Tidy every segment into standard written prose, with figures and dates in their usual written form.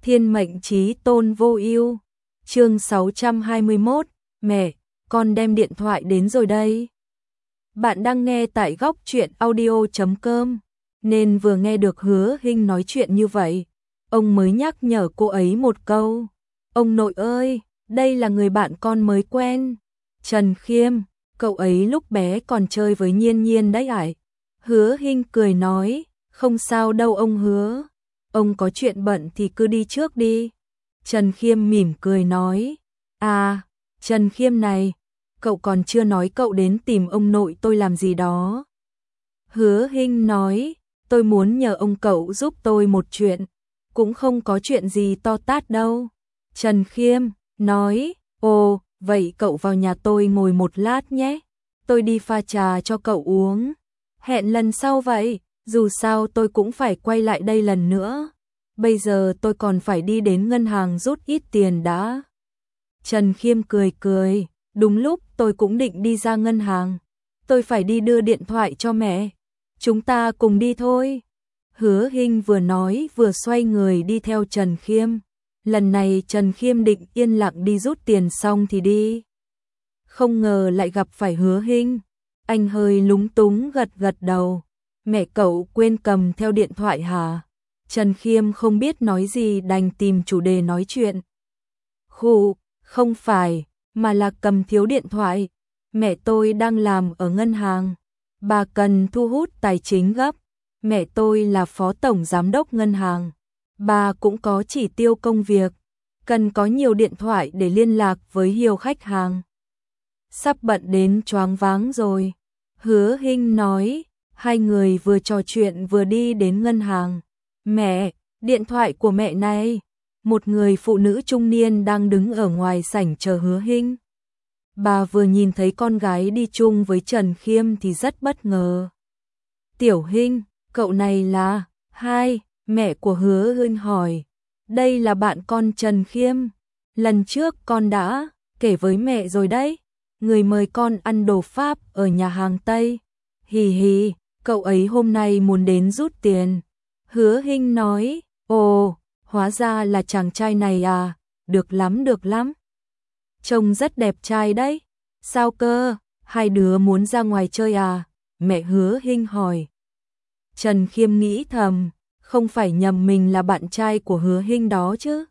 Thiên mệnh chí tôn vô ưu. Chương 621, mẹ, con đem điện thoại đến rồi đây. Bạn đang nghe tại góc truyện audio.com, nên vừa nghe được Hứa Hinh nói chuyện như vậy, ông mới nhắc nhở cô ấy một câu. Ông nội ơi, đây là người bạn con mới quen, Trần Khiêm, cậu ấy lúc bé còn chơi với Nhiên Nhiên đấy ải. Hứa Hinh cười nói, không sao đâu ông Hứa, ông có chuyện bận thì cứ đi trước đi. Trần Khiêm mỉm cười nói, à, Trần Khiêm này, cậu còn chưa nói cậu đến tìm ông nội tôi làm gì đó. Hứa Hinh nói, tôi muốn nhờ ông cậu giúp tôi một chuyện, cũng không có chuyện gì to tát đâu. Trần Khiêm nói, ồ, vậy cậu vào nhà tôi ngồi một lát nhé, tôi đi pha trà cho cậu uống. Hẹn lần sau vậy, dù sao tôi cũng phải quay lại đây lần nữa. Bây giờ tôi còn phải đi đến ngân hàng rút ít tiền đã. Trần Khiêm cười cười, đúng lúc tôi cũng định đi ra ngân hàng. Tôi phải đi đưa điện thoại cho mẹ. Chúng ta cùng đi thôi. Hứa Hinh vừa nói vừa xoay người đi theo Trần Khiêm. Lần này Trần Khiêm định yên lặng đi rút tiền xong thì đi. Không ngờ lại gặp phải Hứa Hinh. Anh hơi lúng túng gật gật đầu. Mẹ cậu quên cầm theo điện thoại hả? Trần Khiêm không biết nói gì đành tìm chủ đề nói chuyện. Khụ, không phải, mà là cầm thiếu điện thoại. Mẹ tôi đang làm ở ngân hàng. Bà cần thu hút tài chính gấp. Mẹ tôi là phó tổng giám đốc ngân hàng. Bà cũng có chỉ tiêu công việc. Cần có nhiều điện thoại để liên lạc với nhiều khách hàng. Sắp bận đến choáng váng rồi. Hứa Hinh nói, hai người vừa trò chuyện vừa đi đến ngân hàng. Mẹ, điện thoại của mẹ này. Một người phụ nữ trung niên đang đứng ở ngoài sảnh chờ Hứa Hinh. Bà vừa nhìn thấy con gái đi chung với Trần Khiêm thì rất bất ngờ. Tiểu Hinh, cậu này là? Hai, mẹ của Hứa Hinh hỏi. Đây là bạn con Trần Khiêm. Lần trước con đã kể với mẹ rồi đấy. Người mời con ăn đồ Pháp ở nhà hàng Tây. Hì hì, cậu ấy hôm nay muốn đến rút tiền. Hứa Hinh nói, ồ, hóa ra là chàng trai này à, được lắm được lắm. Trông rất đẹp trai đấy. Sao cơ, hai đứa muốn ra ngoài chơi à? Mẹ Hứa Hinh hỏi. Trần Khiêm nghĩ thầm, không phải nhầm mình là bạn trai của Hứa Hinh đó chứ.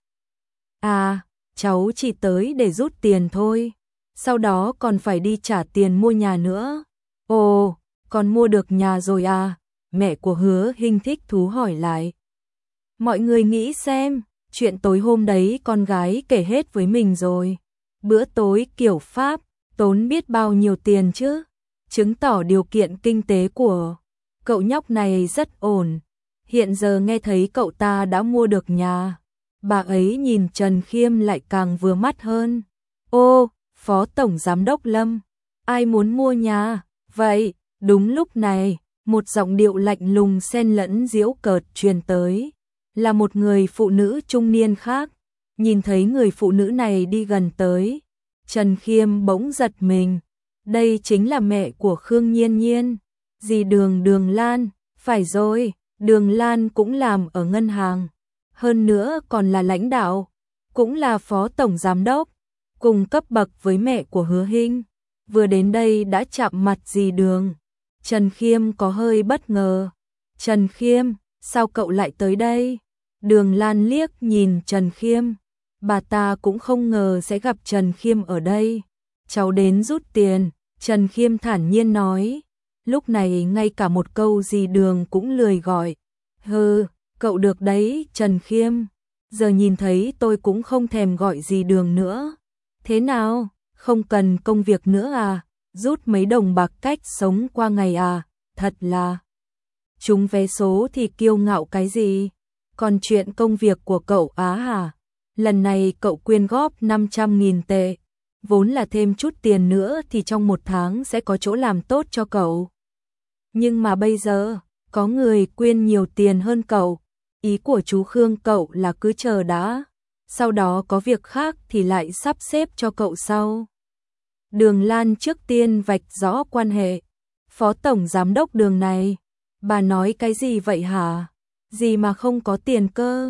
À, cháu chỉ tới để rút tiền thôi. Sau đó còn phải đi trả tiền mua nhà nữa. Ồ, con mua được nhà rồi à? Mẹ của Hứa Hinh thích thú hỏi lại. Mọi người nghĩ xem, chuyện tối hôm đấy con gái kể hết với mình rồi. Bữa tối kiểu Pháp, tốn biết bao nhiêu tiền chứ. Chứng tỏ điều kiện kinh tế của cậu nhóc này rất ổn. Hiện giờ nghe thấy cậu ta đã mua được nhà. Bà ấy nhìn Trần Khiêm lại càng vừa mắt hơn. Ô, Phó Tổng Giám đốc Lâm, ai muốn mua nhà? Vậy, đúng lúc này, một giọng điệu lạnh lùng xen lẫn giễu cợt truyền tới. Là một người phụ nữ trung niên khác. Nhìn thấy người phụ nữ này đi gần tới, Trần Khiêm bỗng giật mình. Đây chính là mẹ của Khương Nhiên Nhiên, dì Đường Lan. Phải rồi, Đường Lan cũng làm ở ngân hàng. Hơn nữa còn là lãnh đạo, cũng là phó tổng giám đốc, cùng cấp bậc với mẹ của Hứa Hinh. Vừa đến đây đã chạm mặt dì Đường. Trần Khiêm có hơi bất ngờ. Trần Khiêm, sao cậu lại tới đây? Đường Lan liếc nhìn Trần Khiêm. Bà ta cũng không ngờ sẽ gặp Trần Khiêm ở đây. Cháu đến rút tiền, Trần Khiêm thản nhiên nói. Lúc này ngay cả một câu dì Đường cũng lười gọi. Hừ, cậu được đấy Trần Khiêm. Giờ nhìn thấy tôi cũng không thèm gọi dì Đường nữa. Thế nào, không cần công việc nữa à? Rút mấy đồng bạc cách sống qua ngày à? Thật là trúng vé số thì kiêu ngạo cái gì? Còn chuyện công việc của cậu á hả? Lần này cậu quyên góp 500.000 tệ. Vốn là thêm chút tiền nữa thì trong một tháng sẽ có chỗ làm tốt cho cậu. Nhưng mà bây giờ, có người quyên nhiều tiền hơn cậu. Ý của chú Khương cậu là cứ chờ đã. Sau đó có việc khác thì lại sắp xếp cho cậu sau. Đường Lan trước tiên vạch rõ quan hệ. Phó Tổng Giám đốc Đường này. Bà nói cái gì vậy hả? Gì mà không có tiền cơ?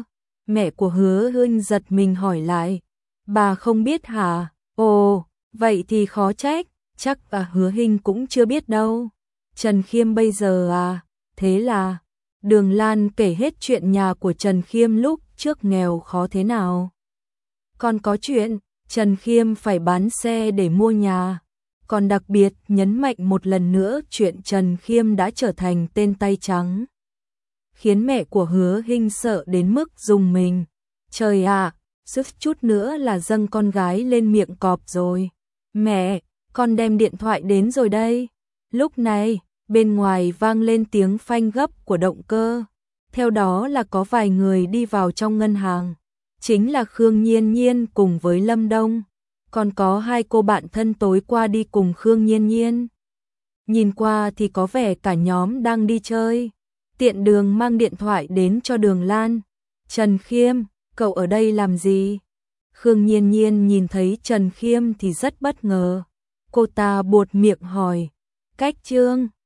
Mẹ của Hứa Hinh giật mình hỏi lại, bà không biết hả? Ồ, vậy thì khó trách, chắc Hứa Hinh cũng chưa biết đâu. Trần Khiêm bây giờ à, thế là Đường Lan kể hết chuyện nhà của Trần Khiêm lúc trước nghèo khó thế nào. Còn có chuyện Trần Khiêm phải bán xe để mua nhà, còn đặc biệt nhấn mạnh một lần nữa chuyện Trần Khiêm đã trở thành tên tay trắng, khiến mẹ của Hứa Hinh sợ đến mức rùng mình. Trời ạ, suýt chút nữa là dâng con gái lên miệng cọp rồi. Mẹ, con đem điện thoại đến rồi đây. Lúc này, bên ngoài vang lên tiếng phanh gấp của động cơ. Theo đó là có vài người đi vào trong ngân hàng. Chính là Khương Nhiên Nhiên cùng với Lâm Đông. Còn có hai cô bạn thân tối qua đi cùng Khương Nhiên Nhiên. Nhìn qua thì có vẻ cả nhóm đang đi chơi. Tiện đường mang điện thoại đến cho Đường Lan. Trần Khiêm, cậu ở đây làm gì? Khương Nhiên Nhiên nhìn thấy Trần Khiêm thì rất bất ngờ. Cô ta buột miệng hỏi, cách Trương.